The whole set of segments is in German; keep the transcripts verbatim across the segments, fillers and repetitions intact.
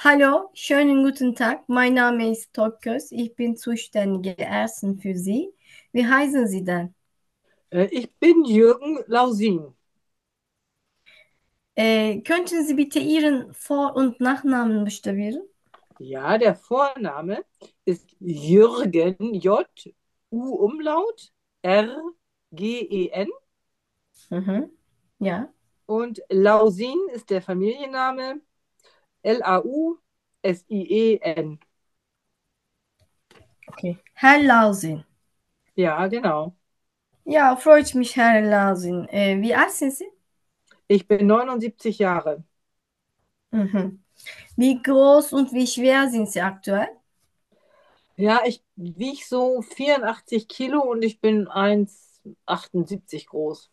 Hallo, schönen guten Tag. Mein Name ist Tokgöz. Ich bin zuständige Ärztin für Sie. Wie heißen Sie denn? Äh, Ich bin Jürgen Lausin. Äh, könnten Sie bitte Ihren Vor- und Nachnamen buchstabieren? Ja, der Vorname ist Jürgen, J-U-Umlaut, R-G-E-N. Mhm. Ja, Und Lausin ist der Familienname, L-A-U-S-I-E-N. okay. Herr Lausin. Ja, genau. Ja, freut mich, Herr Lausin. Äh, wie alt sind Sie? Ich bin neunundsiebzig Jahre. Mhm. Wie groß und wie schwer sind Sie aktuell? Ja, ich wiege so vierundachtzig Kilo und ich bin eins Komma achtundsiebzig groß.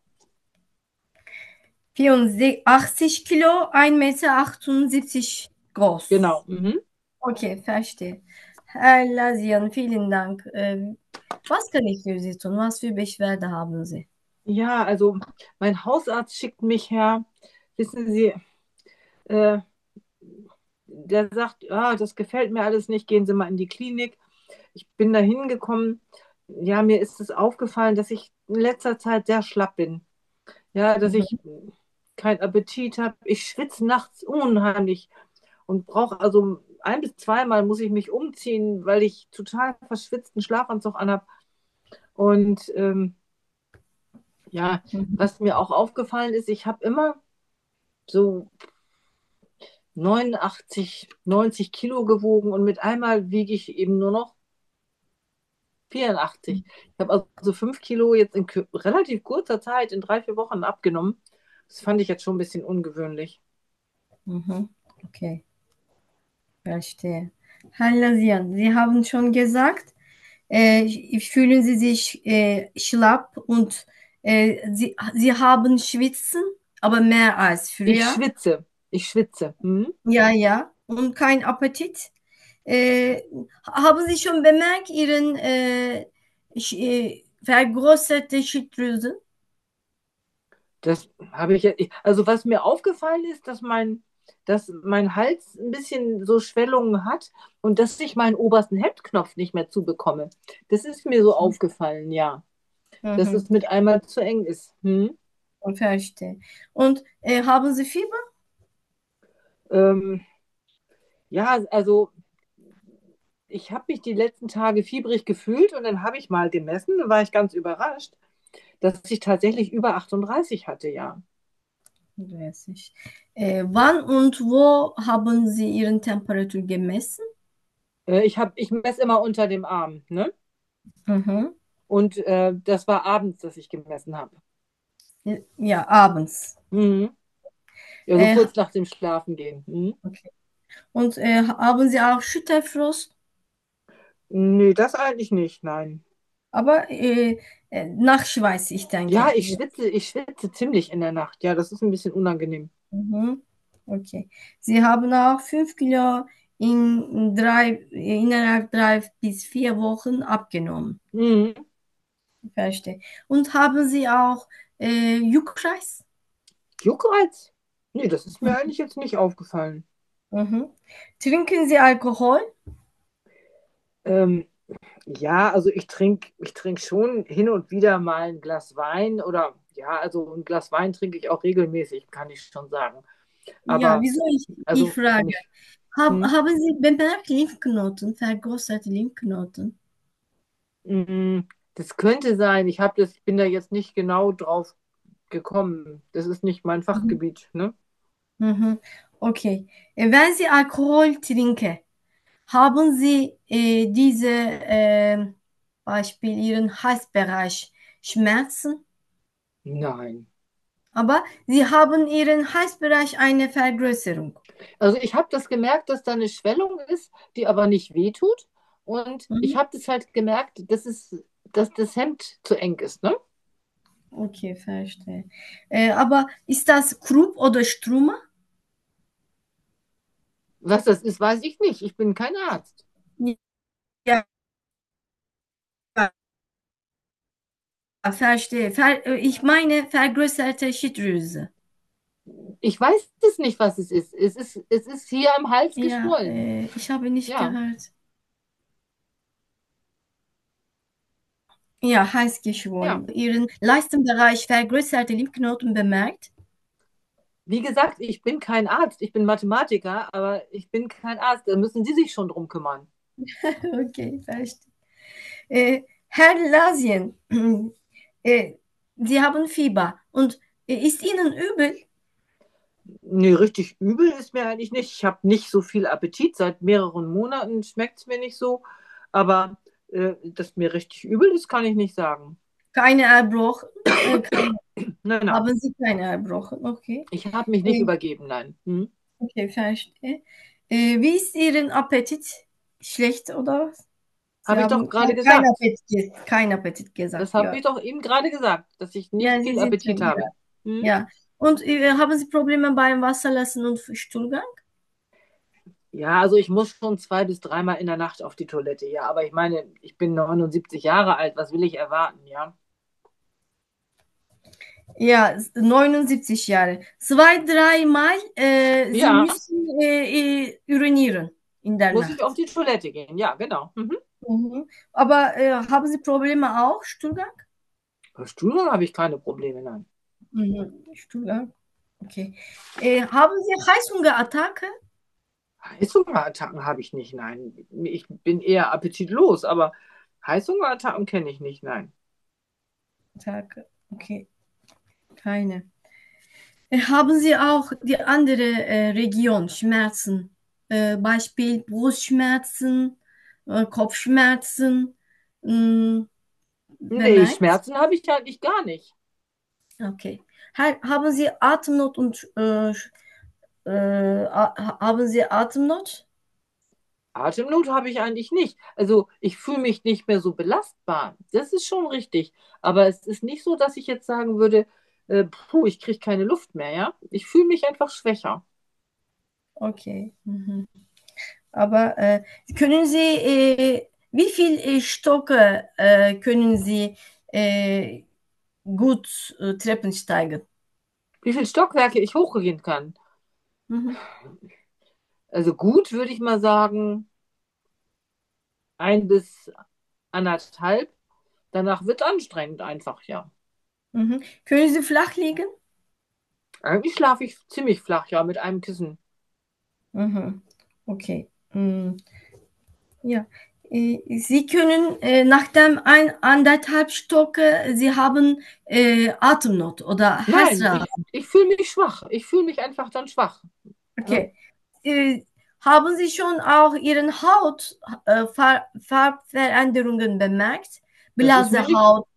vierundachtzig Kilo, ein Meter achtundsiebzig groß. Genau. Mhm. Okay, verstehe. Herr Lausin, vielen Dank. Äh, Was kann ich für Sie tun? Was für Beschwerde haben Sie? Ja, also mein Hausarzt schickt mich her. Wissen Sie, äh, der sagt, ah, das gefällt mir alles nicht, gehen Sie mal in die Klinik. Ich bin da hingekommen. Ja, mir ist es aufgefallen, dass ich in letzter Zeit sehr schlapp bin. Ja, dass ich Mhm. keinen Appetit habe. Ich schwitze nachts unheimlich und brauche also ein bis zweimal muss ich mich umziehen, weil ich total verschwitzten Schlafanzug anhab. Und ähm, ja, Mhm. was mir auch aufgefallen ist, ich habe immer so neunundachtzig, neunzig Kilo gewogen und mit einmal wiege ich eben nur noch vierundachtzig. Ich habe also fünf Kilo jetzt in kü- relativ kurzer Zeit, in drei, vier Wochen abgenommen. Das fand ich jetzt schon ein bisschen ungewöhnlich. Mhm. Okay, verstehe. Herr Lazian, Sie haben schon gesagt, äh, fühlen Sie sich äh, schlapp und äh, Sie, Sie haben Schwitzen, aber mehr als Ich früher. schwitze. Ich schwitze. Hm? Ja, ja. Und kein Appetit. Äh, Haben Sie schon bemerkt, Ihren äh, sch- äh, vergrößerte Schilddrüse? Das habe ich ja. Also, was mir aufgefallen ist, dass mein, dass mein Hals ein bisschen so Schwellungen hat und dass ich meinen obersten Hemdknopf nicht mehr zubekomme. Das ist mir so aufgefallen, ja. Dass Mhm. es mit einmal zu eng ist. Hm? Verstehe. Und äh, haben Sie Fieber? Ähm, ja, also ich habe mich die letzten Tage fiebrig gefühlt und dann habe ich mal gemessen, da war ich ganz überrascht, dass ich tatsächlich über achtunddreißig hatte, ja. dreißig. Äh, wann und wo haben Sie Ihren Temperatur gemessen? Äh, ich hab, ich messe immer unter dem Arm, ne? Mhm. Und äh, das war abends, dass ich gemessen habe. Ja, abends. Mhm. Ja, so Äh, kurz nach dem Schlafengehen. Mhm. okay. Und äh, haben Sie auch Schüttelfrost? Nee, das eigentlich nicht, nein. Aber äh, äh, Nachschweiß, ich Ja, denke. ich schwitze, ich schwitze ziemlich in der Nacht. Ja, das ist ein bisschen unangenehm. Mhm. Okay. Sie haben auch fünf Kilo in drei, innerhalb drei bis vier Wochen abgenommen. Mhm. Verstehe. Und haben Sie auch äh, Juckreis? Juckreiz? Nee, das ist mir eigentlich jetzt nicht aufgefallen. Mhm. Trinken Sie Alkohol? Ähm, Ja, also ich trinke ich trink schon hin und wieder mal ein Glas Wein oder ja, also ein Glas Wein trinke ich auch regelmäßig, kann ich schon sagen. Ja, Aber wieso ich die also Frage? nicht. Hab, Hm? haben Sie bemerkt Lymphknoten, vergrößerte Lymphknoten? Mm, Das könnte sein. Ich habe das, bin da jetzt nicht genau drauf gekommen. Das ist nicht mein Mhm. Fachgebiet, ne? Mhm. Okay. Äh, Wenn Sie Alkohol trinken, haben Sie äh, diese äh, Beispiel Ihren Halsbereich Schmerzen? Nein. Aber Sie haben Ihren Halsbereich eine Vergrößerung. Also ich habe das gemerkt, dass da eine Schwellung ist, die aber nicht wehtut. Und ich Mhm. habe das halt gemerkt, dass es, dass das Hemd zu eng ist, ne? Okay, verstehe. Äh, aber ist das Krupp oder Struma? Was das ist, weiß ich nicht. Ich bin kein Arzt. Ja, verstehe. Ver äh, ich meine vergrößerte Schilddrüse. Ich weiß es nicht, was es ist. Es ist, es ist hier am Hals Ja, geschwollen. äh, ich habe nicht Ja, gehört. Ja, heiß geschwollen. ja. Ihren Leistenbereich vergrößerte Lymphknoten bemerkt. Wie gesagt, ich bin kein Arzt, ich bin Mathematiker, aber ich bin kein Arzt. Da müssen Sie sich schon drum kümmern. Okay, verstehe. Äh, Herr Lasien, äh, Sie haben Fieber und äh, ist Ihnen übel? Nee, richtig übel ist mir eigentlich nicht. Ich habe nicht so viel Appetit. Seit mehreren Monaten schmeckt es mir nicht so. Aber äh, dass mir richtig übel ist, kann ich nicht sagen. Keine Erbrochen? Äh, keine, Nein, nein. haben Sie keine Erbrochen? Okay. Ich habe mich nicht Äh, übergeben, nein. Hm? okay, verstehe. Äh, wie ist Ihren Appetit? Schlecht oder was? Sie Habe ich doch haben gerade kein gesagt. Appetit, kein Appetit Das gesagt, habe ja. ich doch eben gerade gesagt, dass ich nicht Ja, Sie viel sind Appetit schon, ja. habe. Hm? Ja. Und äh, haben Sie Probleme beim Wasserlassen und Stuhlgang? Ja, also ich muss schon zwei bis dreimal in der Nacht auf die Toilette. Ja, aber ich meine, ich bin neunundsiebzig Jahre alt. Was will ich erwarten, ja? Ja, neunundsiebzig Jahre. Zwei, dreimal äh, Sie Ja, müssen äh, äh, urinieren in der muss ich auf Nacht. die Toilette gehen. Ja, genau. Mhm. Mhm. Aber äh, haben Sie Probleme auch, Stuhlgang? Bei Stuhlgang habe ich keine Probleme, nein. Mhm. Stuhlgang. Okay. Äh, haben Sie Heißhungerattacke? Heißhungerattacken habe ich nicht, nein. Ich bin eher appetitlos, aber Heißhungerattacken kenne ich nicht, nein. Attacke. Okay, keine. Äh, haben Sie auch die andere äh, Region, Schmerzen? Äh, Beispiel Brustschmerzen, äh, Kopfschmerzen mh, Nee, bemerkt? Schmerzen habe ich eigentlich gar nicht. Okay. Ha haben Sie Atemnot und äh, äh, a- haben Sie Atemnot? Atemnot habe ich eigentlich nicht. Also ich fühle mich nicht mehr so belastbar. Das ist schon richtig. Aber es ist nicht so, dass ich jetzt sagen würde, äh, puh, ich kriege keine Luft mehr, ja. Ich fühle mich einfach schwächer. Okay. Mhm. Aber äh, können Sie, äh, wie viel äh, Stocke äh, können Sie äh, gut äh, Treppen steigen? Wie viele Stockwerke ich hochgehen kann. Mhm. Also gut würde ich mal sagen, ein bis anderthalb. Danach wird es anstrengend einfach, ja. Mhm. Können Sie flach liegen? Eigentlich schlafe ich ziemlich flach, ja, mit einem Kissen. Mhm. Okay. Mhm. Ja. Äh, Sie können äh, nach dem ein, anderthalb Stocke, Sie haben äh, Atemnot oder Nein, Herzrasen. ich, ich fühle mich schwach. Ich fühle mich einfach dann schwach. Ne? Okay. Äh, haben Sie schon auch Ihren Haut äh, Far Farbveränderungen bemerkt? Das ist mir Blasse nicht, Haut.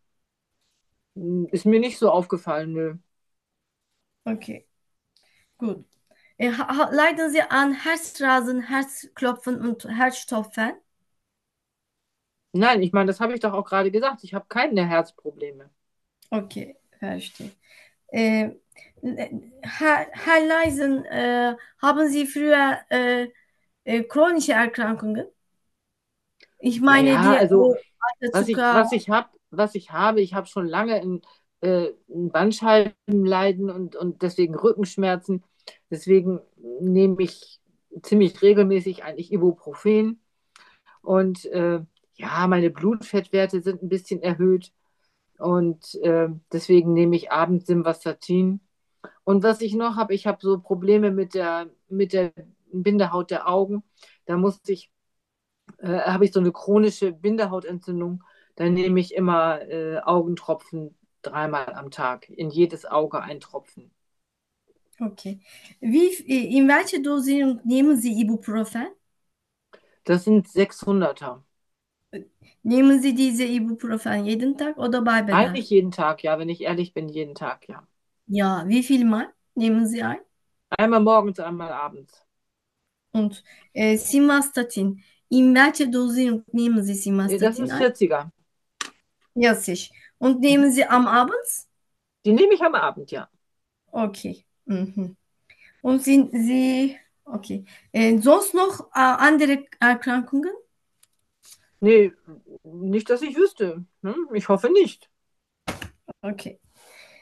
ist mir nicht so aufgefallen, nö. Okay, gut. Äh, ha ha- leiden Sie an Herzrasen, Herzklopfen und Herzstopfen? Nein, ich meine, das habe ich doch auch gerade gesagt. Ich habe keine Herzprobleme. Okay, verstehe. Äh, Herr, Herr Leisen, äh, haben Sie früher äh, äh, chronische Erkrankungen? Ich meine, die Naja, äh, also was ich, Zucker. was ich hab, was ich habe, ich habe schon lange ein, äh, ein Bandscheibenleiden und, und deswegen Rückenschmerzen. Deswegen nehme ich ziemlich regelmäßig eigentlich Ibuprofen. Und äh, ja, meine Blutfettwerte sind ein bisschen erhöht. Und äh, deswegen nehme ich abends Simvastatin. Und was ich noch habe, ich habe so Probleme mit der, mit der Bindehaut der Augen. Da muss ich äh, habe ich so eine chronische Bindehautentzündung. Dann nehme ich immer äh, Augentropfen dreimal am Tag. In jedes Auge ein Tropfen. Okay. Wie, äh, in welcher Dosierung nehmen Sie Ibuprofen? Das sind sechshunderter. Nehmen Sie diese Ibuprofen jeden Tag oder bei Bedarf? Eigentlich jeden Tag, ja, wenn ich ehrlich bin, jeden Tag, ja. Ja, wie viel Mal nehmen Sie ein? Einmal morgens, einmal abends. Und äh, Simvastatin. In welcher Dosierung nehmen Sie Äh, Das Simvastatin ist ein? vierziger. Ja, sich. Und nehmen Sie am Abend? Die nehme ich am Abend, ja. Okay. Mhm. Und sind Sie, okay. Äh, sonst noch äh, andere Erkrankungen? Nee, nicht, dass ich wüsste. Hm? Ich hoffe nicht. Okay.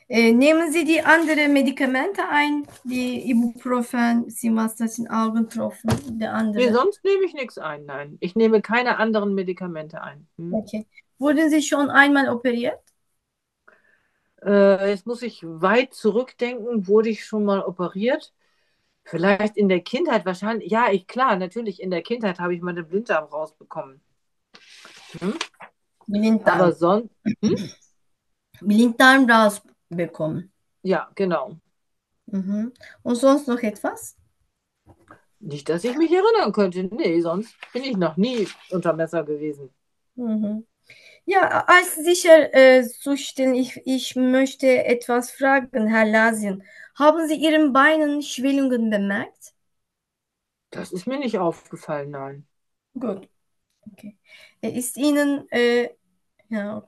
Äh, nehmen Sie die anderen Medikamente ein, die Ibuprofen, Simvastatin, Augentropfen, der Nee, andere. sonst nehme ich nichts ein, nein. Ich nehme keine anderen Medikamente ein. Hm? Okay. Wurden Sie schon einmal operiert? Äh, jetzt muss ich weit zurückdenken, wurde ich schon mal operiert? Vielleicht in der Kindheit wahrscheinlich. Ja, ich klar, natürlich in der Kindheit habe ich meine Blinddarm rausbekommen. Hm? Aber Blinddarm. sonst, hm? Blinddarm rausbekommen. Ja, genau. Mhm. Und sonst noch etwas? Nicht, dass ich mich erinnern könnte. Nee, sonst bin ich noch nie unter Messer gewesen. Mhm. Ja, als sicher äh, zustellen, ich, ich möchte etwas fragen, Herr Lasien. Haben Sie Ihren Beinen Schwellungen bemerkt? Das ist mir nicht aufgefallen, nein. Gut, okay. Äh, Ist Ihnen, äh, ja,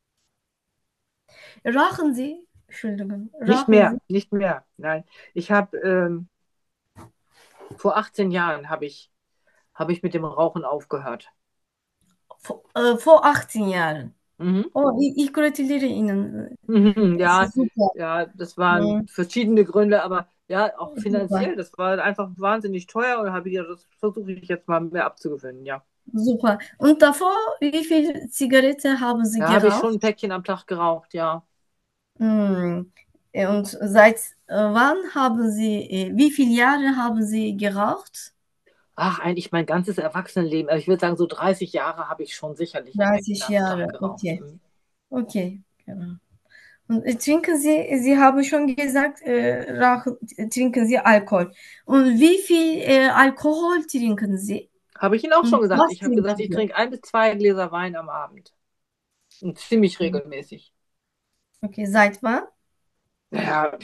rauchen Sie? Entschuldigung, Nicht rauchen Sie? mehr, nicht mehr, nein. Ich habe ähm, vor achtzehn Jahren habe ich, habe ich mit dem Rauchen aufgehört. Vor, äh, vor achtzehn Jahren. Mhm. Oh, ich, ich gratuliere Ihnen. Mhm, Das ja, ist super. ja, das waren Mhm, verschiedene Gründe, aber ja, auch super. finanziell, das war einfach wahnsinnig teuer und habe ich gedacht, das versuche ich jetzt mal mehr abzugewöhnen, ja. Super. Und davor, wie viel Zigarette haben Sie Da habe ich schon geraucht? ein Päckchen am Tag geraucht, ja. Hm. Äh, Und seit äh, wann haben Sie, äh, wie viele Jahre haben Sie geraucht? Ach, eigentlich mein ganzes Erwachsenenleben, also ich würde sagen, so dreißig Jahre habe ich schon sicherlich ein Päckchen dreißig am Tag Jahre, geraucht. okay. Mhm. Okay, genau. Und äh, trinken Sie, Sie haben schon gesagt, äh, rauchen, äh, trinken Sie Alkohol. Und wie viel äh, Alkohol trinken Sie? Habe ich Ihnen auch schon Und gesagt. was Ich habe gesagt, trinken ich Sie? trinke ein bis zwei Gläser Wein am Abend. Und ziemlich regelmäßig. Okay, seit wann? Naja,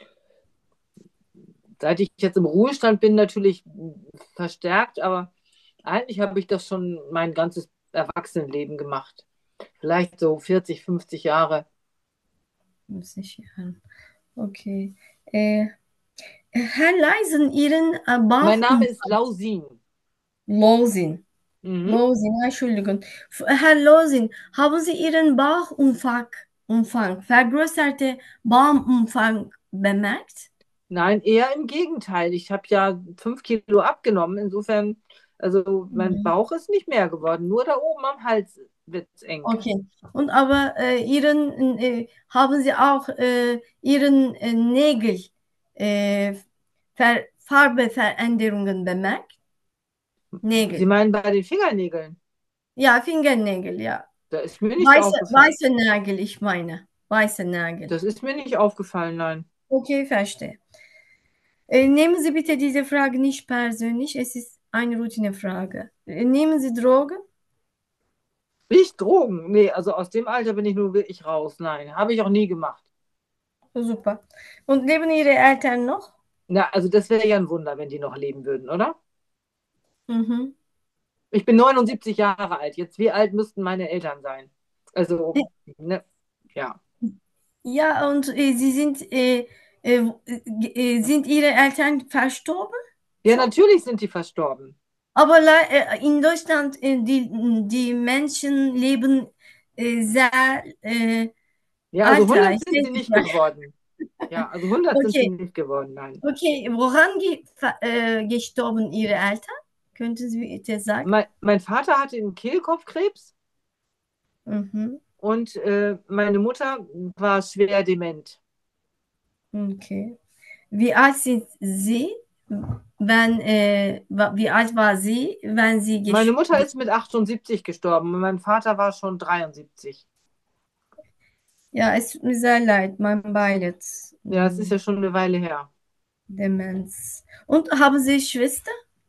seit ich jetzt im Ruhestand bin, natürlich verstärkt, aber eigentlich habe ich das schon mein ganzes Erwachsenenleben gemacht. Vielleicht so vierzig, fünfzig Jahre. fünfzig Jahren. Okay. Äh, Herr Leisen, Ihren äh, Mein Bauch Name ist Lausin. Losin. Mhm. Losin, Entschuldigung. F- Herr Losin, haben Sie Ihren Bauchumfang Umfang, vergrößerte Bauchumfang bemerkt? Nein, eher im Gegenteil. Ich habe ja fünf Kilo abgenommen. Insofern, also mein Mhm. Bauch ist nicht mehr geworden. Nur da oben am Hals wird es eng. Okay. Und aber äh, Ihren, äh, haben Sie auch äh, Ihren äh, Nägel äh, Ver Farbeveränderungen bemerkt? Sie Nägel. meinen bei den Fingernägeln? Ja, Fingernägel, ja. Da ist mir nicht Weiße, aufgefallen. weiße Nägel, ich meine. Weiße Nägel. Das ist mir nicht aufgefallen, nein. Okay, verstehe. Äh, nehmen Sie bitte diese Frage nicht persönlich. Es ist eine Routinefrage. Äh, nehmen Sie Drogen? Nicht Drogen. Nee, also aus dem Alter bin ich nun wirklich raus. Nein, habe ich auch nie gemacht. Super. Und leben Ihre Eltern noch? Na, also das wäre ja ein Wunder, wenn die noch leben würden, oder? Mhm. Ich bin neunundsiebzig Jahre alt. Jetzt, wie alt müssten meine Eltern sein? Also, ne, ja. Ja, und äh, Sie sind, äh, äh, äh, sind Ihre Eltern verstorben? Ja, Schon? natürlich sind die verstorben. Aber le- äh, in Deutschland, äh, die, die Menschen leben äh, sehr äh, Ja, also hundert altreich. sind sie nicht geworden. Ja, also hundert sind sie Okay, nicht geworden, nein. okay. Woran ge ver- äh, gestorben Ihre Eltern? Könnten Sie bitte sagen? Mein, mein Vater hatte einen Kehlkopfkrebs Mhm. und äh, meine Mutter war schwer dement. Okay. Wie alt sind Sie, wenn, äh, wa- wie alt war sie, wenn sie Meine gesch Mutter ges- ist mit achtundsiebzig gestorben und mein Vater war schon dreiundsiebzig. Ja, es tut mir sehr leid, mein Beileid. Ja, es ist Hm, ja schon eine Weile her. Demenz. Und haben Sie Schwester?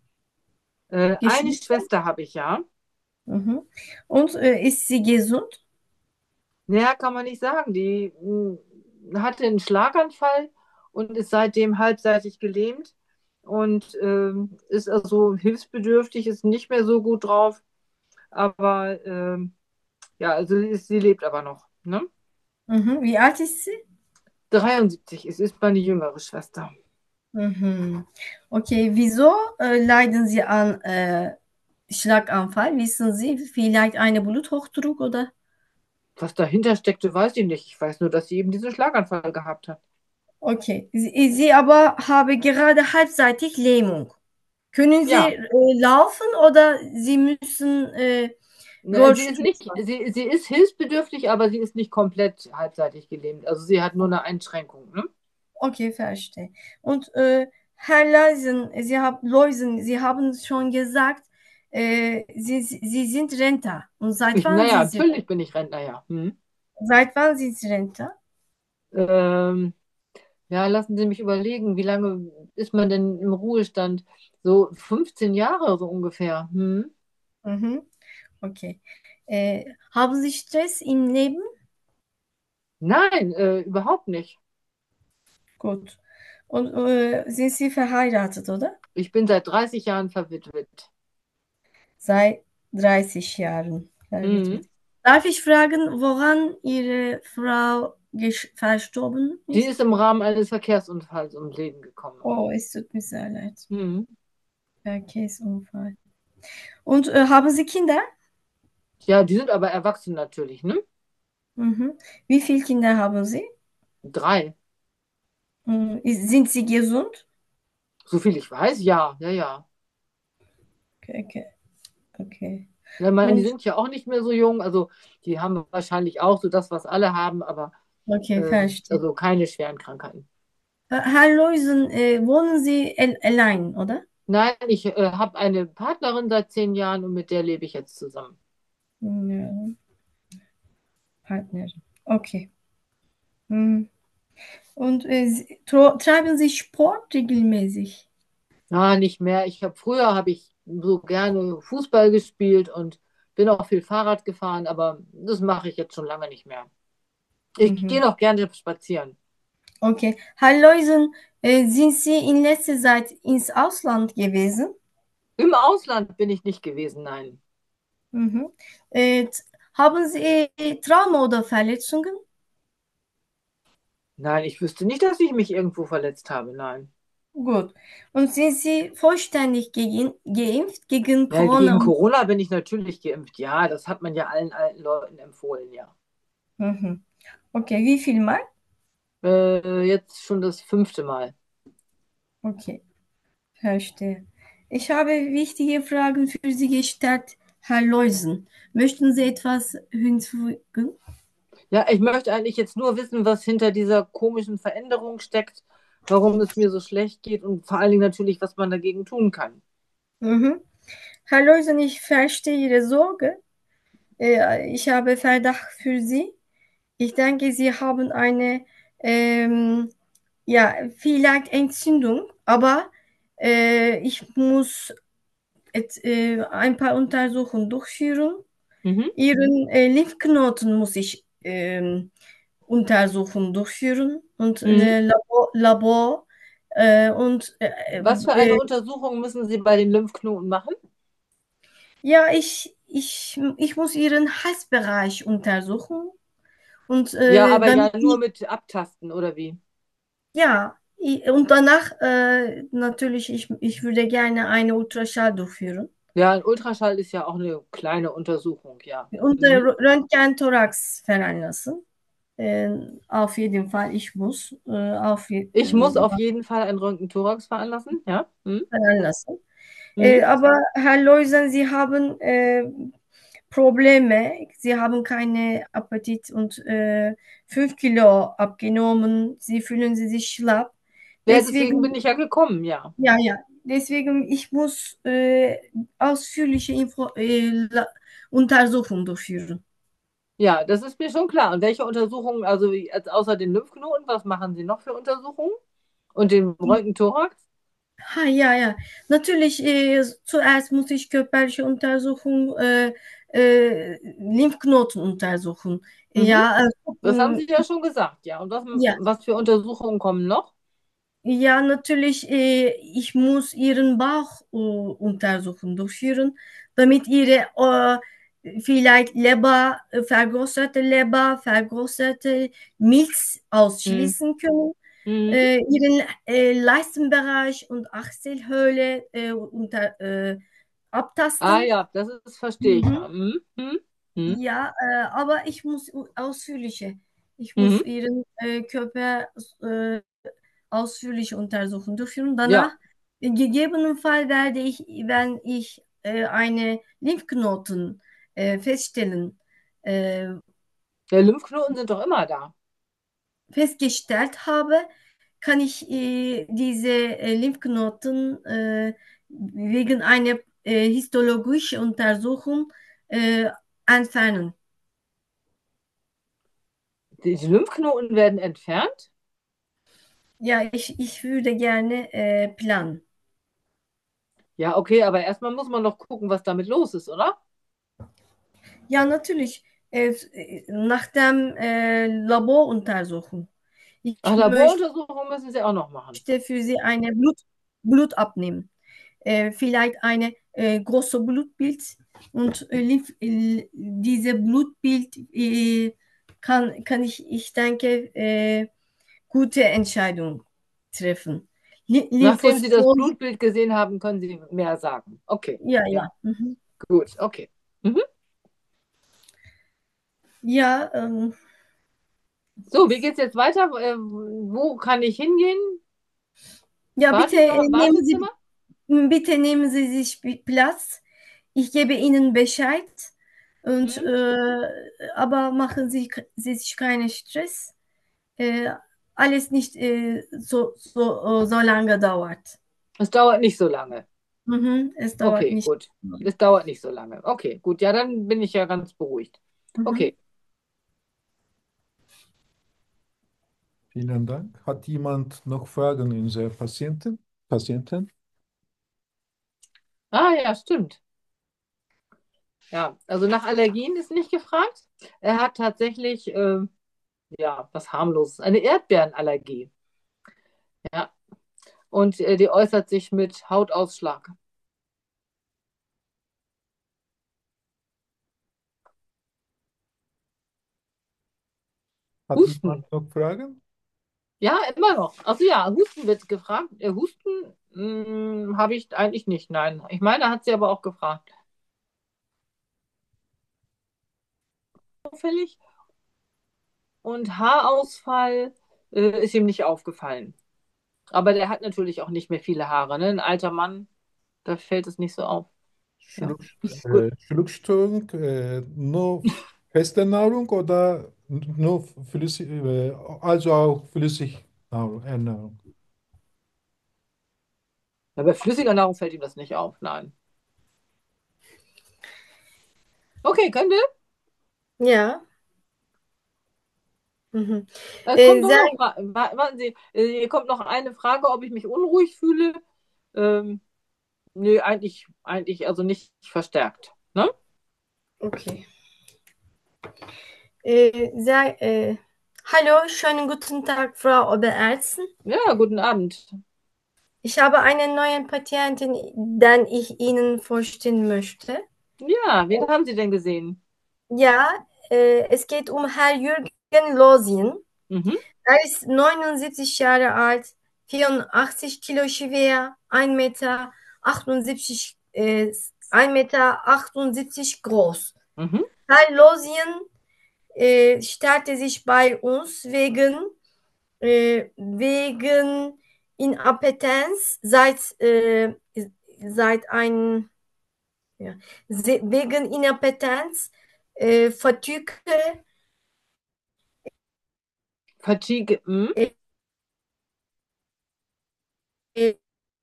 Äh, eine Geschwister? Schwester habe ich ja. Mhm. Und äh, ist sie gesund? Naja, kann man nicht sagen. Die mh, hatte einen Schlaganfall und ist seitdem halbseitig gelähmt und ähm, ist also hilfsbedürftig, ist nicht mehr so gut drauf. Aber ähm, ja, also sie, ist, sie lebt aber noch. Ne? Mhm. Wie alt ist sie? dreiundsiebzig, es ist meine jüngere Schwester. Mhm. Okay, wieso äh, leiden Sie an äh, Schlaganfall? Wissen Sie, vielleicht eine Bluthochdruck oder? Was dahinter steckte, weiß ich nicht. Ich weiß nur, dass sie eben diesen Schlaganfall gehabt hat. Okay. Sie, sie aber habe gerade halbseitig Lähmung. Können Sie Ja, äh, laufen oder Sie müssen äh, ne, sie ist Rollstuhl nicht, fahren? sie, sie ist hilfsbedürftig, aber sie ist nicht komplett halbseitig gelähmt. Also sie hat nur eine Einschränkung, ne? Okay, verstehe. Und äh, Herr Leusen, Sie haben, Leusen, Sie haben schon gesagt, äh, Sie, Sie sind Rentner. Und seit Ich, wann naja, sind Sie, natürlich bin ich Rentner, ja. Hm. seit wann sind Sie Rentner? Ähm, ja, lassen Sie mich überlegen, wie lange ist man denn im Ruhestand? So fünfzehn Jahre so ungefähr. Hm. Mhm. Okay. Äh, haben Sie Stress im Leben? Nein, äh, überhaupt nicht. Gut. Und äh, sind Sie verheiratet, oder? Ich bin seit dreißig Jahren verwitwet. Seit dreißig Jahren Mhm. verwitwet. Darf ich fragen, woran Ihre Frau gesch- verstorben Die ist? ist im Rahmen eines Verkehrsunfalls ums Leben gekommen. Oh, es tut mir sehr leid. Mhm. Verkehrsunfall. Und äh, haben Sie Kinder? Ja, die sind aber erwachsen natürlich, ne? Mhm. Wie viele Kinder haben Sie? Drei. Mhm. Ist- Sind Sie gesund? So viel ich weiß, ja, ja, ja. Okay, okay, okay. Ja, ich meine, die Und sind ja auch nicht mehr so jung, also die haben wahrscheinlich auch so das, was alle haben, aber okay, äh, verstehe. also keine schweren Krankheiten. Äh, Herr Leusen, äh, wohnen Sie al- allein, oder? Nein, ich äh, habe eine Partnerin seit zehn Jahren und mit der lebe ich jetzt zusammen. Ja, Partner. Okay. Mhm. Und äh, Sie- tro- treiben Sie Sport regelmäßig? Ja, nicht mehr. Ich habe früher habe ich so gerne Fußball gespielt und bin auch viel Fahrrad gefahren, aber das mache ich jetzt schon lange nicht mehr. Ich gehe Mhm. noch gerne spazieren. Okay. Herr Leusen, äh, sind Sie in letzter Zeit ins Ausland gewesen? Im Ausland bin ich nicht gewesen, nein. Mhm. Äh, t- haben Sie äh, Trauma oder Verletzungen? Nein, ich wüsste nicht, dass ich mich irgendwo verletzt habe, nein. Gut. Und sind Sie vollständig gegen, geimpft gegen Ja, Corona? gegen Und, Corona bin ich natürlich geimpft. Ja, das hat man ja allen alten Leuten empfohlen, ja. mhm. Okay, wie viel Mal? Äh, jetzt schon das fünfte Mal. Okay, verstehe. Ich habe wichtige Fragen für Sie gestellt, Herr Leusen. Möchten Sie etwas hinzufügen? Ja, ich möchte eigentlich jetzt nur wissen, was hinter dieser komischen Veränderung steckt, warum es mir so schlecht geht und vor allen Dingen natürlich, was man dagegen tun kann. Mhm. Herr Leusen, ich verstehe Ihre Sorge. Äh, ich habe Verdacht für Sie. Ich denke, Sie haben eine, ähm, ja, vielleicht Entzündung, aber äh, ich muss et, äh, ein paar Untersuchungen durchführen. Mhm. Ihren äh, Lymphknoten muss ich ähm, Untersuchungen durchführen und Mhm. eine Labor, Labor äh, und äh, Was für äh, eine Untersuchung müssen Sie bei den Lymphknoten machen? ja, ich, ich, ich muss Ihren Halsbereich untersuchen und Ja, äh, aber damit ja nur die, mit Abtasten oder wie? ja, i- und danach äh, natürlich, ich, ich würde gerne eine Ultraschall durchführen Ja, ein Ultraschall ist ja auch eine kleine Untersuchung, ja. und äh, Mhm. Röntgen-Thorax veranlassen. Äh, auf jeden Fall, ich muss äh, auf je- Ich muss äh, auf jeden Fall ein Röntgen-Thorax veranlassen, ja. Mhm. veranlassen. Äh, Mhm. aber Herr Leusen, Sie haben äh, Probleme. Sie haben keinen Appetit und äh, fünf Kilo abgenommen. Sie fühlen Sie sich schlapp. Ja, deswegen Deswegen, bin ich ja gekommen, ja. ja, ja. Deswegen, ich muss äh, ausführliche Info, äh, La- Untersuchung durchführen. Ja, das ist mir schon klar. Und welche Untersuchungen, also jetzt außer den Lymphknoten, was machen Sie noch für Untersuchungen? Und den Röntgen-Thorax? Ha, ja, ja. Natürlich, äh, zuerst muss ich körperliche Untersuchung, äh, äh, Lymphknoten untersuchen. Mhm. Ja, Das haben also, Sie ja schon gesagt, ja. Und was, ja, was für Untersuchungen kommen noch? ja, natürlich, äh, ich muss Ihren Bauch äh, untersuchen, durchführen, damit Ihre äh, vielleicht Leber, äh, vergrößerte Leber, vergrößerte Milz Mhm. ausschließen können, Mhm. äh, Ihren äh, Leistenbereich und Achselhöhle äh, unter, äh, Ah abtasten. ja, das ist, verstehe ich ja. Mhm. Mhm. Mhm. Mhm. Ja, äh, aber ich muss u- ausführliche. Ich muss Mhm. Ihren äh, Körper äh, ausführlich untersuchen durchführen. Danach, Ja, in gegebenem Fall werde ich, wenn ich äh, eine Lymphknoten äh, feststellen, äh, der Lymphknoten sind doch immer da. festgestellt habe, kann ich äh, diese äh, Lymphknoten äh, wegen einer äh, histologischen Untersuchung äh, entfernen. Die, die Lymphknoten werden entfernt? Ja, ich, ich würde gerne äh, planen. Ja, okay, aber erstmal muss man noch gucken, was damit los ist, oder? Ja, natürlich. Äh, nach der äh, Laboruntersuchung. Ach, Ich möchte Laboruntersuchungen müssen Sie auch noch machen. für Sie eine Blut, Blut abnehmen. Äh, vielleicht eine äh, große Blutbild und äh, Lymph- äh, diese Blutbild äh, kann, kann ich, ich denke, äh, gute Entscheidung treffen. Ly Nachdem Sie das Lymphozytosen, Blutbild gesehen haben, können Sie mehr sagen. Okay, ja, ja. ja, Mhm. gut, okay. Mhm. Ja, ähm, So, wie geht's jetzt weiter? Äh, Wo kann ich hingehen? ja, bitte Wartezimmer? äh, nehmen Wartezimmer? Sie, bitte nehmen Sie sich Platz. Ich gebe Ihnen Bescheid und Mhm. äh, aber machen Sie, Sie sich keinen Stress. Äh, alles nicht äh, so, so, äh, so lange dauert. Es dauert nicht so lange. Mhm, es dauert Okay, nicht. gut. Es dauert nicht so lange. Okay, gut. Ja, dann bin ich ja ganz beruhigt. Mhm. Okay. Vielen Dank. Hat jemand noch Fragen in der Patienten? Patienten? Ah ja, stimmt. Ja, also nach Allergien ist nicht gefragt. Er hat tatsächlich, äh, ja, was harmloses, eine Erdbeerenallergie. Ja, und äh, die äußert sich mit Hautausschlag. Hat Husten. jemand noch Fragen? Ja, immer noch. Also ja, Husten wird gefragt. Äh, Husten hm, habe ich eigentlich nicht. Nein. Ich meine, hat sie aber auch gefragt. Auffällig. Und Haarausfall äh, ist ihm nicht aufgefallen. Aber der hat natürlich auch nicht mehr viele Haare. Ne? Ein alter Mann, da fällt es nicht so auf. Ja. Schluck, Gut. äh, Schluckstörung, äh, nur feste Nahrung oder nur flüssig, äh, also auch flüssig Nahrung, Ernährung? Ja, bei flüssiger Nahrung fällt ihm das nicht auf. Nein. Okay, können wir? Ja. Mhm. Es kommt Äh, nur noch, sagen, Fra- wa- warten Sie, äh, hier kommt noch eine Frage, ob ich mich unruhig fühle. Ähm, nö, eigentlich, eigentlich also nicht verstärkt. Ne? okay. Äh, sag, äh, hallo, schönen guten Tag, Frau Oberärztin. Ja, guten Abend. Ich habe einen neuen Patienten, den ich Ihnen vorstellen möchte. Ja, wen haben Sie denn gesehen? Ja, äh, es geht um Herr Jürgen Losien. Mhm, Er ist neunundsiebzig Jahre alt, vierundachtzig Kilo schwer, ein Meter achtundsiebzig, äh, ein Meter achtundsiebzig groß. mhm. Herr Losien äh, stellte sich bei uns wegen, äh, wegen Inappetenz seit, äh, seit ein, ja, se- wegen Inappetenz, äh, Fatigue, Fatigue. Hm? äh, äh,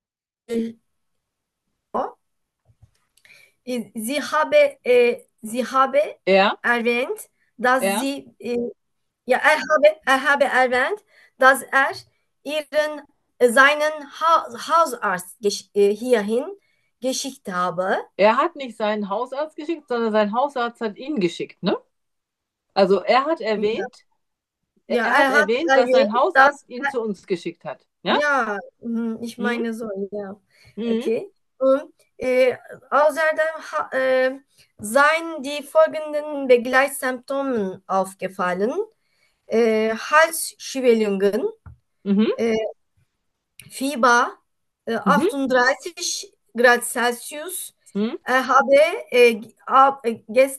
äh, sie habe, äh, sie habe Er, erwähnt, dass er, sie, äh, ja, er habe, er habe erwähnt, dass er ihren, äh, seinen ha Hausarzt gesch äh, hierhin geschickt habe. er hat nicht seinen Hausarzt geschickt, sondern sein Hausarzt hat ihn geschickt, ne? Also er hat Ja, erwähnt, ja, er hat er hat erwähnt, dass sein erwähnt, dass, Hausarzt ihn zu uns geschickt hat. Ja? ja, mhm, ich Mhm. meine so, ja, Mhm. okay. Und äh, außerdem ha, äh, seien die folgenden Begleitsymptome aufgefallen. Äh, Halsschwellungen, Mhm. äh, Fieber, äh, Mhm. achtunddreißig Grad Celsius. Mhm. Er habe äh, ab, äh, ges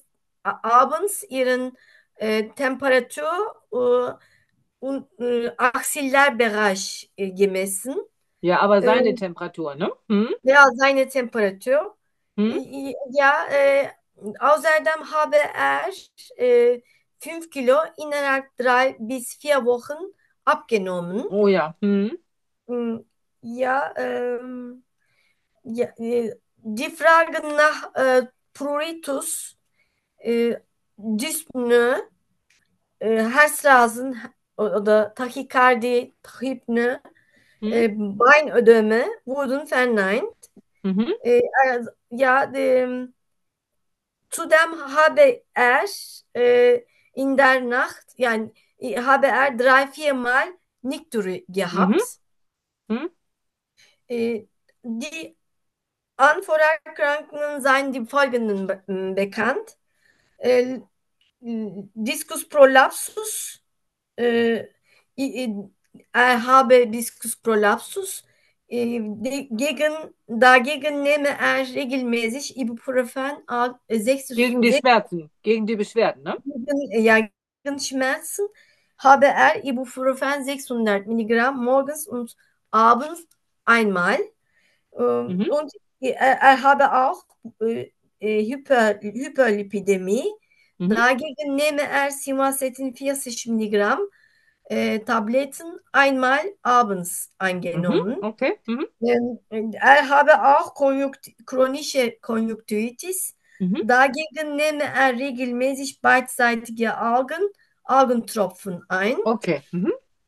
a- abends ihren äh, Temperatur äh, und äh, Axillarbereich äh, gemessen. Ja, aber Äh, seine Temperatur, ne? Hm? ja, seine Temperatur. Hm? Äh, Ja, äh, außerdem habe er äh, fünf Kilo innerhalb drei bis vier Wochen abgenommen. Oh ja. Hm? Mm, Ja, ähm, ja, äh, die Frage nach äh, Pruritus, äh, Dyspnoe, äh, Herzrasen oder Tachykardi, Tachypnoe, Hm? äh, Beinödeme wurden verneint. Mhm. Äh, also, ja, ähm, zudem habe er äh, in der Nacht, yani äh, habe er drei, viermal Nikturi Mhm. gehabt. Hm? Äh, die Anvorerkrankungen seien die folgenden be m, bekannt. Äh, Diskus prolapsus, äh, i- i- er habe Diskus prolapsus. Äh, de- gegen, dagegen nehme er regelmäßig Ibuprofen al- äh, sechs, Gegen die sechs, Schmerzen, gegen die Beschwerden, ne? gegen, ja, gegen Schmerzen habe er Ibuprofen sechshundert Milligramm morgens und abends einmal. Ähm, Mhm. Und er, er habe auch äh, äh, Hyper, Hyperlipidemie. Mhm. Dagegen nehme er Simvastatin vierzig Milligramm äh, Tabletten einmal abends Mhm. eingenommen. Okay. Mhm. Ähm, Er habe auch Konjunkt chronische Konjunktivitis. Mhm. Dagegen nehme er regelmäßig beidseitige Augen, Augentropfen ein. Okay. Mhm.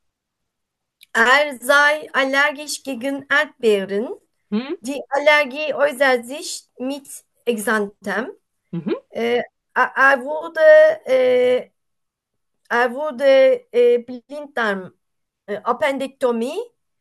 Er sei allergisch gegen Erdbeeren. Mhm. Die Allergie äußert sich mit Exanthem. Mhm. Äh, er, er wurde, äh, er wurde äh, Blinddarm, äh, Appendektomie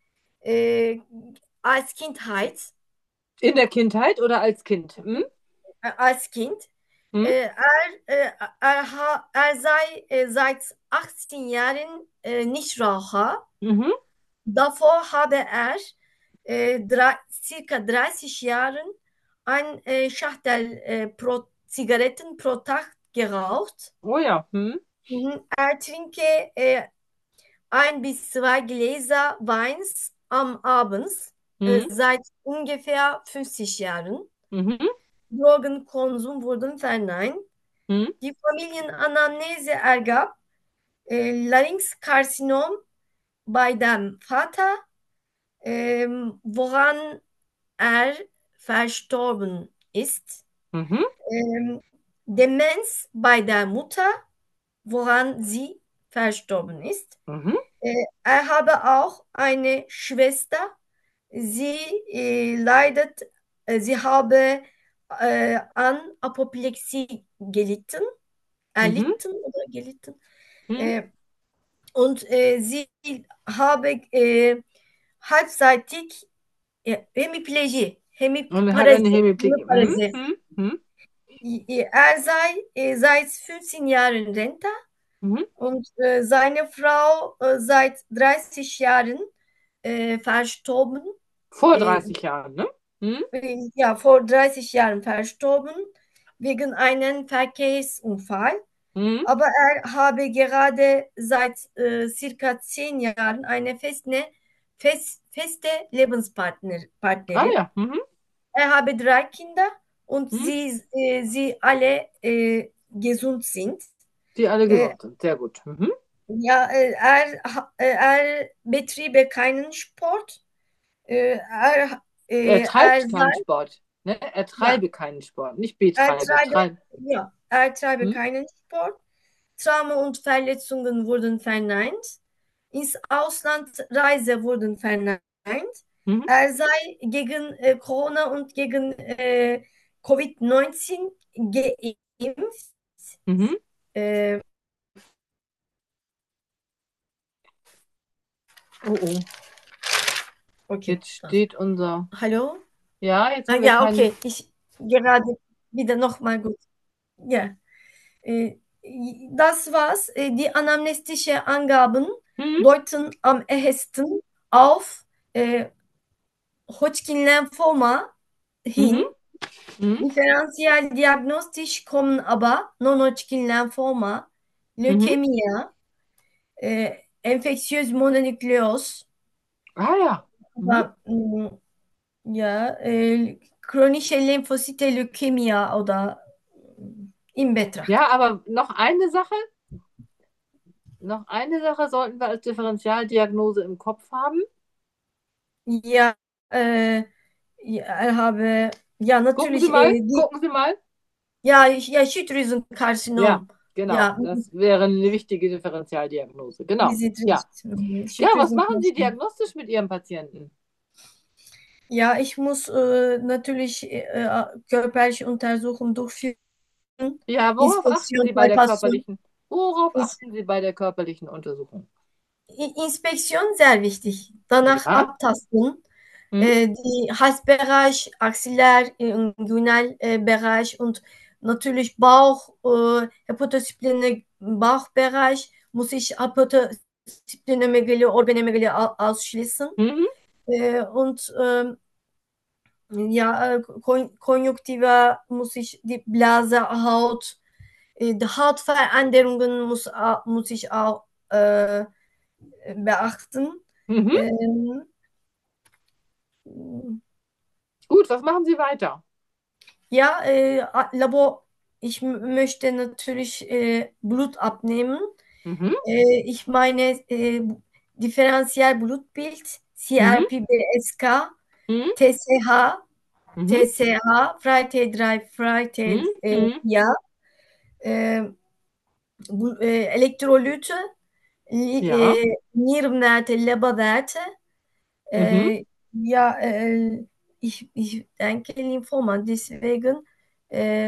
äh, als Kindheit, In der Kindheit oder als Kind? Mhm. äh, als Kind. Mhm. Äh, er, äh, er, ha- er sei äh, seit achtzehn Jahren äh, Nichtraucher. Mhm. Davor habe er äh, drei, circa dreißig Jahren ein äh, Schachtel äh, pro Zigaretten pro Tag geraucht. Oh ja. Mhm. Mhm. Er trinke äh, ein bis zwei Gläser Weins am Abend äh, Mhm. seit ungefähr fünfzig Jahren. Mhm. Drogenkonsum wurden verneint. Mhm. Die Familienanamnese ergab äh, Larynxkarzinom bei dem Vater, ähm, woran er verstorben ist. Mhm. Ähm, Demenz bei der Mutter, woran sie verstorben ist. Mhm. Äh, er habe auch eine Schwester. Sie äh, leidet, äh, sie habe äh, an Apoplexie gelitten, Mhm. erlitten oder gelitten. Mhm. Äh, und äh, sie habe äh, halbseitig äh, Hemipleji, Und er hat eine Hemiparese, Hemiplegie. Mhm. Hemiparese. Mhm. Mhm. Er sei äh, seit fünfzehn Jahren Rentner Mhm. und äh, seine Frau äh, seit dreißig Jahren äh, verstorben. Vor Äh, dreißig Jahren, ne? Mhm. äh, ja, vor dreißig Jahren verstorben wegen einem Verkehrsunfall. Mhm. Aber er habe gerade seit äh, circa zehn Jahren eine feste, fest, feste Lebenspartner, Ah Partnerin. ja. Mhm. Er habe drei Kinder und Mhm. sie, äh, sie alle äh, gesund sind. Die alle Äh, gesund sind. Sehr gut. Mhm. ja, äh, er, ha- äh, er betriebe keinen Sport. Äh, er, Er äh, er treibt keinen sei, Sport. Ne? Er ja, treibe keinen Sport. Nicht er betreibe, treibe, treibe. ja, er treibe Mhm. keinen Sport. Trauma und Verletzungen wurden verneint. Ins Ausland Reise wurden verneint. Mhm. Er sei gegen äh, Corona und gegen äh, Covid neunzehn geimpft. Mhm. Äh, Oh oh. okay. Jetzt steht unser. Hallo? Ja, jetzt Ah, haben wir ja, keinen. okay. Ich gerade wieder nochmal gut. Ja. Äh, Das war's. Äh, Die anamnestische Angaben Mhm. deuten am ehesten auf äh, Hodgkin-Lymphoma Mhm. hin. Mhm. Differenziell diagnostisch kommen aber Non-Hodgkin-Lymphoma, Mhm. Leukämie, e, enfeksiyöz mononükleoz, Ah ja. Mhm. da, mm, ya e, kronische Lymphosite Leukämie oder mm, in Betracht. Ja, aber noch eine Sache, noch eine Sache sollten wir als Differentialdiagnose im Kopf haben. Ja, äh, ja, habe, ja, Gucken Sie natürlich, mal, äh, die, gucken Sie mal. ja, ja, Ja, Schilddrüsenkarzinom. genau. Ja, Das wäre eine wichtige Differentialdiagnose. die Genau. sind Ja. recht. Mhm, Ja, was machen Sie Schilddrüsenkarzinom. diagnostisch mit Ihrem Patienten? Ja, ich muss äh, natürlich äh, körperliche Untersuchungen durchführen, Ja, worauf achten Inspektion, Sie bei der Palpation. körperlichen, worauf Ins achten Sie bei der körperlichen Untersuchung? I- Inspektion sehr wichtig. Danach Ja. abtasten. Hm? Äh, die Halsbereich, Axillär, äh, Inguinalbereich und natürlich Bauch, äh, Hepatosplene, Bauchbereich muss ich Hepatosplenomegalie, Organomegalie au- ausschließen. Mhm. Äh, und ähm, ja, äh, Kon Konjunktiva muss ich die Blase, Haut, äh, die Hautveränderungen muss, au- muss ich auch äh, beachten. Mhm. Ähm, Gut, was machen Sie weiter? ja, äh, a- Labor, ich m- möchte natürlich äh, Blut abnehmen. Mhm. Äh, ich meine äh, Differential Blutbild, Mhm. C R P B S K, Mhm. T S H, Mhm. T S H, Freitag drei, Freitag, Mhm. äh, Mhm. ja, äh, bu- äh, Elektrolyte, li- Ja. äh, Nierenwerte, Leberwerte, Mhm. äh, ja, äh, ich, ich denke Lymphoma, deswegen, äh,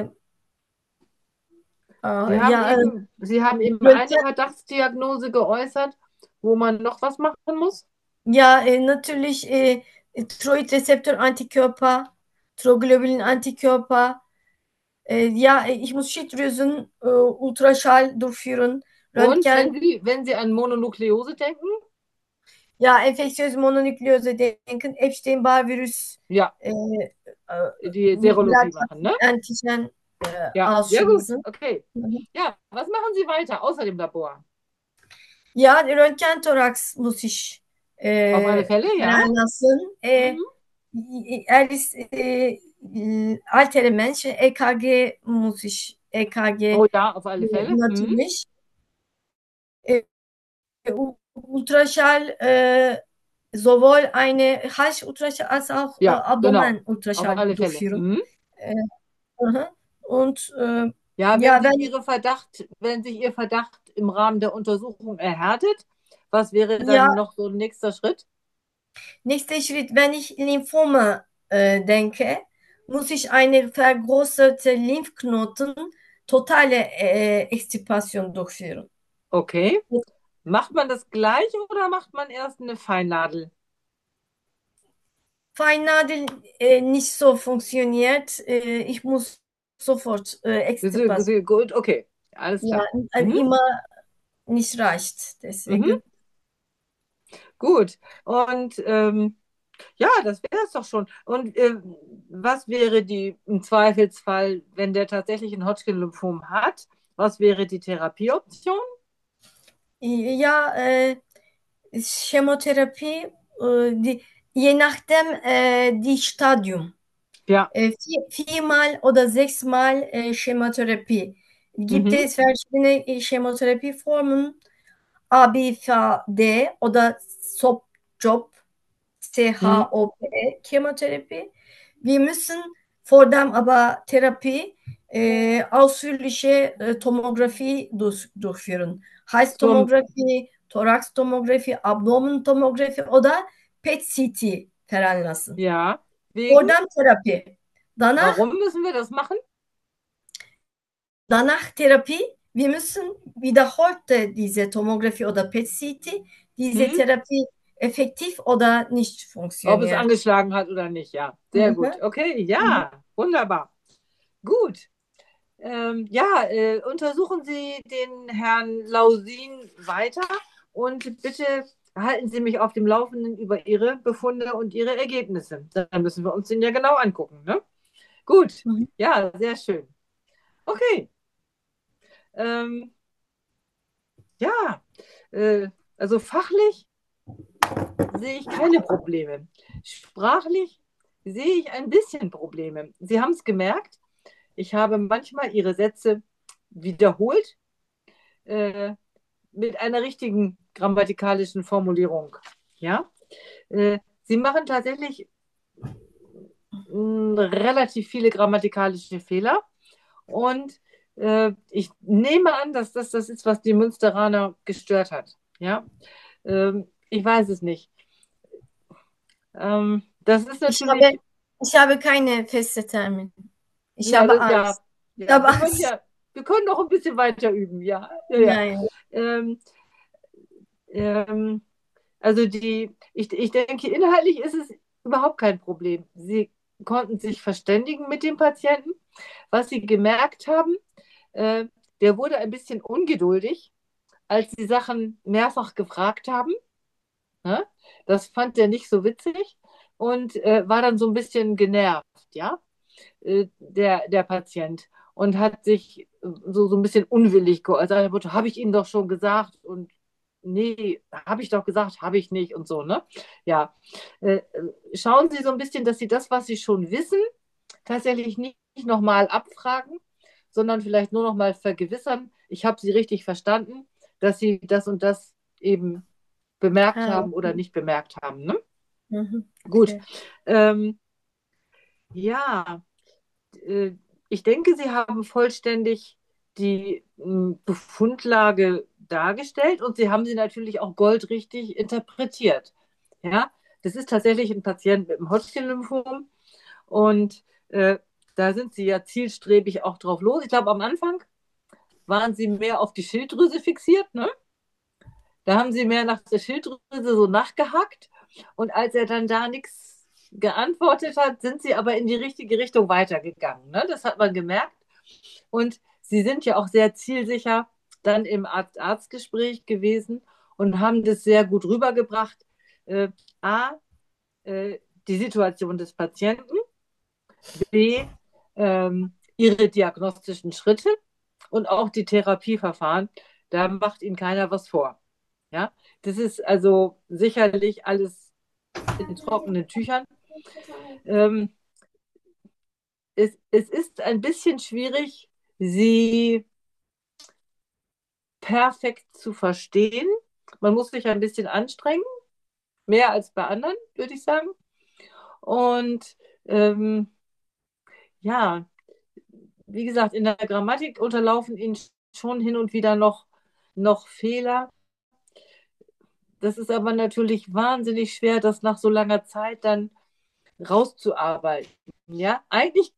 Sie äh, haben ja, äh, eben, Sie haben eben eine Röntgen, Verdachtsdiagnose geäußert, wo man noch was machen muss. ja, äh, natürlich äh, Thyroid-Rezeptor-Antikörper, Thyroglobulin-Antikörper, äh, ja, ich muss Schilddrüsen, äh, Ultraschall durchführen, Und Röntgen, wenn Sie, wenn Sie an Mononukleose denken, ja, enfeksiyöz Mononükleose denken, Epstein-Barr-Virüs, ja, äh, äh, die Serologie machen, ne? Antigen äh, Ja, sehr gut, ausschließen. okay. Mhm. Ja, was machen Sie weiter außer dem Labor? Ja, Röntgen-Thorax muss ich Auf alle äh, Fälle, ja. veranlassen. Äh, Mhm. er ist äh, ältere Menschen, E K G muss ich, Oh E K G ja, auf äh, alle Fälle. Mhm. natürlich. Äh, U- Ultraschall, äh, sowohl eine Hals-Ultraschall als auch äh, Ja, genau, auf Abdomen-Ultraschall alle Fälle. durchführen. Mhm. Äh, aha. Und äh, Ja, wenn ja, sich wenn, Ihre Verdacht, wenn sich Ihr Verdacht im Rahmen der Untersuchung erhärtet, was wäre ja, dann noch so ein nächster Schritt? nächster Schritt, wenn ich Lymphome äh, denke, muss ich eine vergrößerte Lymphknoten, totale äh, Extirpation durchführen. Okay. Macht man das gleich oder macht man erst eine Feinnadel? Feinnadel äh, nicht so funktioniert. Äh, ich muss sofort äh, Sehr, Extirpation. sehr gut, okay, alles Ja, klar. äh, Mhm. immer nicht reicht. Mhm. Deswegen. Gut. Und ähm, ja, das wäre es doch schon. Und äh, was wäre die im Zweifelsfall, wenn der tatsächlich ein Hodgkin-Lymphom hat, was wäre die Therapieoption? Ja, äh, Chemotherapie, äh, die, je nachdem äh, die Stadium. Ja. Äh, vier, viermal oder sechsmal äh, Chemotherapie. Gibt Mhm. es verschiedene äh, Chemotherapieformen? A B V D oder SOP-Job, Mhm. C H O P, Chemotherapie. Wir müssen vor dem aber Therapie äh, ausführliche äh, Tomographie durch, durchführen. Zum, Halstomographie, Thoraxtomographie, Abdomentomographie oder P E T C T veranlassen. ja, Vor wegen, dem Therapie. Danach warum müssen wir das machen? Danach Therapie, wir müssen wiederholt diese Tomographie oder P E T C T, diese Hm? Therapie effektiv oder nicht Ob es funktioniert. angeschlagen hat oder nicht, ja. Sehr Mhm. gut. Okay, Mhm. ja, wunderbar. Gut. Ähm, ja, äh, untersuchen Sie den Herrn Lausin weiter und bitte halten Sie mich auf dem Laufenden über Ihre Befunde und Ihre Ergebnisse. Dann müssen wir uns den ja genau angucken. Ne? Gut, Mhm. ja, sehr schön. Okay, ähm, ja, äh, also fachlich sehe ich keine Probleme. Sprachlich sehe ich ein bisschen Probleme. Sie haben es gemerkt, ich habe manchmal Ihre Sätze wiederholt äh, mit einer richtigen grammatikalischen Formulierung. Ja, äh, Sie machen tatsächlich mh, relativ viele grammatikalische Fehler und äh, ich nehme an, dass das das ist, was die Münsteraner gestört hat. Ja, ähm, ich weiß es nicht. Ähm, das ist Ich habe, natürlich, ich habe keine feste Termin. Ich ja, habe das, ja, Angst. Ich ja, habe wir können Angst. ja, wir können noch ein bisschen weiter üben, ja, ja, ja. Nein. Ähm, ähm, also die, ich, ich denke, inhaltlich ist es überhaupt kein Problem. Sie konnten sich verständigen mit dem Patienten. Was sie gemerkt haben, äh, der wurde ein bisschen ungeduldig, als sie Sachen mehrfach gefragt haben. Ne? Das fand er nicht so witzig und äh, war dann so ein bisschen genervt, ja, äh, der, der Patient. Und hat sich so, so ein bisschen unwillig geäußert. Also, habe ich Ihnen doch schon gesagt und nee, habe ich doch gesagt, habe ich nicht und so, ne? Ja. Äh, schauen Sie so ein bisschen, dass Sie das, was Sie schon wissen, tatsächlich nicht nochmal abfragen, sondern vielleicht nur nochmal vergewissern, ich habe Sie richtig verstanden, dass Sie das und das eben bemerkt Ah, haben oder okay. nicht bemerkt haben. Ne? Mhm. Gut. Okay. Ähm, ja, äh, ich denke, Sie haben vollständig die m, Befundlage dargestellt und Sie haben sie natürlich auch goldrichtig interpretiert. Ja, das ist tatsächlich ein Patient mit einem Hodgkin-Lymphom und äh, da sind Sie ja zielstrebig auch drauf los. Ich glaube, am Anfang waren Sie mehr auf die Schilddrüse fixiert, ne? Da haben Sie mehr nach der Schilddrüse so nachgehackt und als er dann da nichts geantwortet hat, sind Sie aber in die richtige Richtung weitergegangen. Ne? Das hat man gemerkt. Und Sie sind ja auch sehr zielsicher dann im Arzt-Arzt-Gespräch gewesen und haben das sehr gut rübergebracht. Äh, A, äh, die Situation des Patienten, B, ähm, Ihre diagnostischen Schritte und auch die Therapieverfahren. Da macht Ihnen keiner was vor. Ja, das ist also sicherlich alles in trockenen Tüchern. Ähm, es, es ist ein bisschen schwierig, sie perfekt zu verstehen. Man muss sich ein bisschen anstrengen, mehr als bei anderen, würde ich sagen. Und ähm, ja, wie gesagt, in der Grammatik unterlaufen ihnen schon hin und wieder noch, noch Fehler. Das ist aber natürlich wahnsinnig schwer, das nach so langer Zeit dann rauszuarbeiten. Ja, eigentlich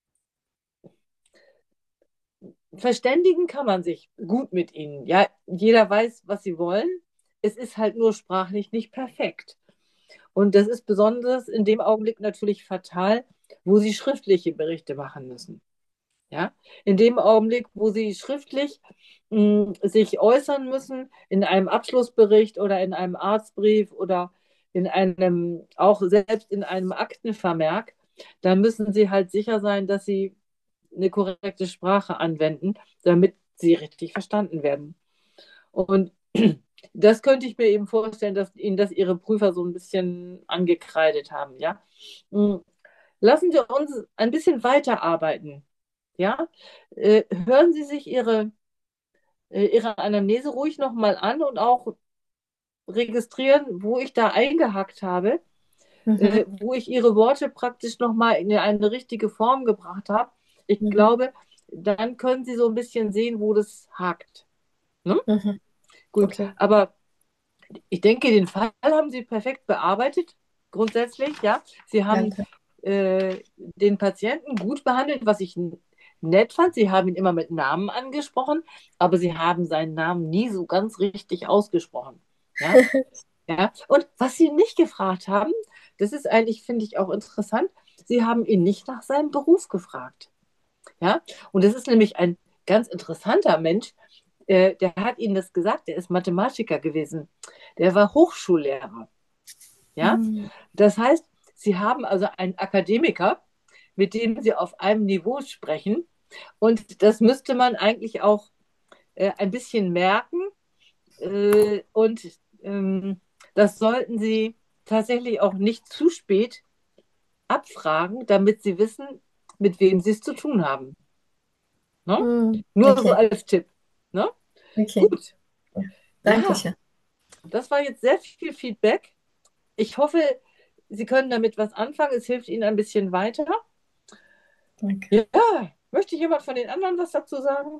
verständigen kann man sich gut mit ihnen. Ja, jeder weiß, was sie wollen. Es ist halt nur sprachlich nicht perfekt. Und das ist besonders in dem Augenblick natürlich fatal, wo sie schriftliche Berichte machen müssen. Ja, in dem Augenblick, wo sie schriftlich mh, sich äußern müssen, in einem Abschlussbericht oder in einem Arztbrief oder in einem, auch selbst in einem Aktenvermerk, da müssen sie halt sicher sein, dass sie eine korrekte Sprache anwenden, damit sie richtig verstanden werden. Und das könnte ich mir eben vorstellen, dass Ihnen das Ihre Prüfer so ein bisschen angekreidet haben, ja. Hm, lassen Sie uns ein bisschen weiterarbeiten, ja. Äh, hören Sie sich Ihre, äh, Ihre Anamnese ruhig nochmal an und auch registrieren, wo ich da eingehackt habe, äh, Mhm. wo ich Ihre Worte praktisch nochmal in eine richtige Form gebracht habe. Ich Mhm. glaube, dann können Sie so ein bisschen sehen, wo das hakt. Ne? Mhm. Gut, Okay. aber ich denke, den Fall haben Sie perfekt bearbeitet, grundsätzlich, ja. Sie haben Danke. äh, den Patienten gut behandelt, was ich nett fand. Sie haben ihn immer mit Namen angesprochen, aber Sie haben seinen Namen nie so ganz richtig ausgesprochen. Ja, ja. Und was Sie nicht gefragt haben, das ist eigentlich, finde ich, auch interessant. Sie haben ihn nicht nach seinem Beruf gefragt. Ja, und das ist nämlich ein ganz interessanter Mensch. Äh, der hat Ihnen das gesagt, der ist Mathematiker gewesen. Der war Hochschullehrer. Ja, Mhm. das heißt, Sie haben also einen Akademiker, mit dem sie auf einem Niveau sprechen. Und das müsste man eigentlich auch äh, ein bisschen merken. Äh, und ähm, das sollten Sie tatsächlich auch nicht zu spät abfragen, damit Sie wissen, mit wem Sie es zu tun haben. Ne? Hm, Nur so okay, als Tipp. Ne? okay. Gut, ja, Dankeschön. das war jetzt sehr viel Feedback. Ich hoffe, Sie können damit was anfangen. Es hilft Ihnen ein bisschen weiter. Danke. Ja, möchte jemand von den anderen was dazu sagen?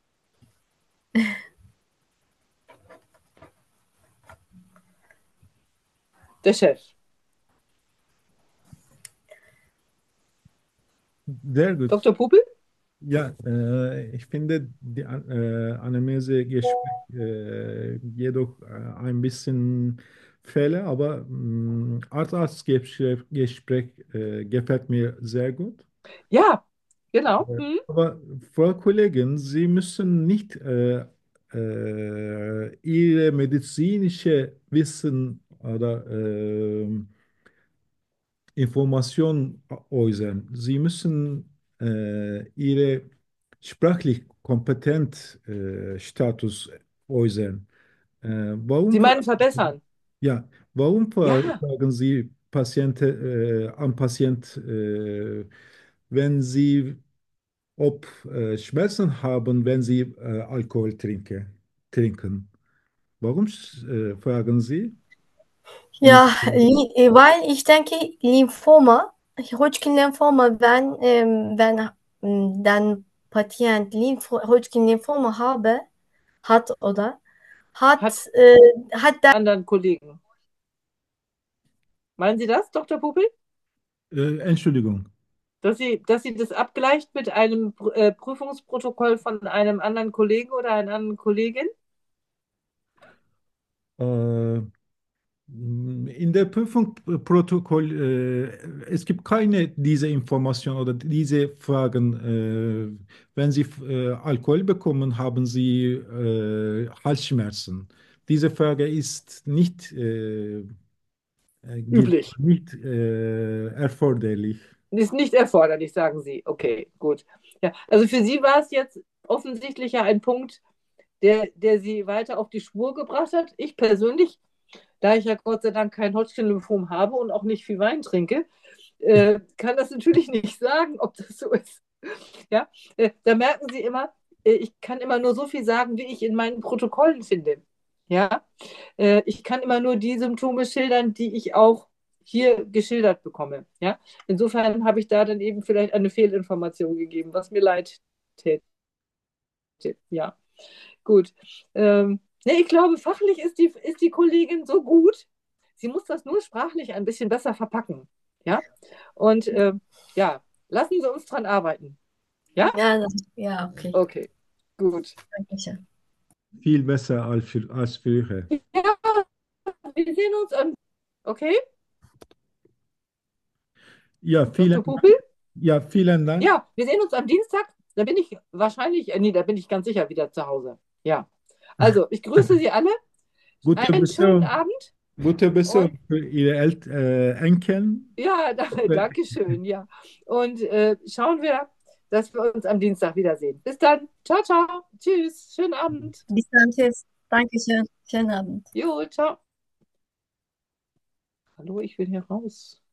Der Chef. Sehr gut. Doktor Pupel? Ja, äh, ich finde die An- äh, Anamnese-Gespräch äh, jedoch äh, ein bisschen Fehler, aber mh, Arzt-Arzt-Gespräch Gespräch, äh, gefällt mir sehr gut. Ja, genau. Äh, Hm. Aber Frau Kollegin, Sie müssen nicht äh, äh, Ihre medizinische Wissen oder ähm, Information äußern. Sie müssen äh, Ihre sprachlich kompetent äh, Status äußern. Äh, Sie warum, fra- meinen verbessern? ja, warum fra- Ja, fragen Sie Patiente, äh, am Patient, äh, wenn Sie ob äh, Schmerzen haben, wenn Sie äh, Alkohol trinken, trinken? Warum äh, fragen Sie? Die, Ja, li- äh, weil ich denke, Lymphoma, Hodgkin-Lymphoma, wenn, ähm, wenn ähm, dann Patient Lymph Hodgkin-Lymphoma habe, hat oder hat hat, äh, hat dann, anderen Kollegen. Meinen Sie das, Doktor Pupel? äh, Entschuldigung. Dass Sie, dass Sie das abgleicht mit einem Pr- äh, Prüfungsprotokoll von einem anderen Kollegen oder einer anderen Kollegin? Äh, In der Prüfungsprotokoll, äh, es gibt keine diese Information oder diese Fragen. Äh, wenn Sie äh, Alkohol bekommen, haben Sie äh, Halsschmerzen. Diese Frage ist nicht, äh, äh, gilt Üblich. nicht äh, erforderlich. Ist nicht erforderlich, sagen Sie. Okay, gut. Ja, also für Sie war es jetzt offensichtlich ja ein Punkt, der, der Sie weiter auf die Spur gebracht hat. Ich persönlich, da ich ja Gott sei Dank kein Hodgkin-Lymphom habe und auch nicht viel Wein trinke, äh, kann das natürlich nicht sagen, ob das so ist. Ja, äh, da merken Sie immer, äh, ich kann immer nur so viel sagen, wie ich in meinen Protokollen finde. Ja, äh, ich kann immer nur die Symptome schildern, die ich auch hier geschildert bekomme. Ja, insofern habe ich da dann eben vielleicht eine Fehlinformation gegeben, was mir leid täte. Ja, gut. Ähm, nee, ich glaube, fachlich ist die, ist die Kollegin so gut. Sie muss das nur sprachlich ein bisschen besser verpacken. Ja, und äh, ja, lassen Sie uns dran arbeiten. Ja, ja, das, ja, okay, okay, gut. Dankeschön. Viel besser als, für, als früher. Ja, wir sehen uns am. Okay, Ja, vielen Doktor Pupel? Dank. Ja, vielen Dank. Ja, wir sehen uns am Dienstag. Da bin ich wahrscheinlich, äh, nee, da bin ich ganz sicher wieder zu Hause. Ja. Also, ich grüße Sie alle. Gute Einen schönen Besserung, Abend gute und Besserung für Ihre El äh, Enkel. ja, danke schön. Ja. Und äh, schauen wir, dass wir uns am Dienstag wiedersehen. Bis dann. Ciao, ciao. Tschüss. Schönen Abend. Bis dann, tschüss. Dankeschön. Schönen Abend. Jo, ciao. Hallo, ich will hier raus.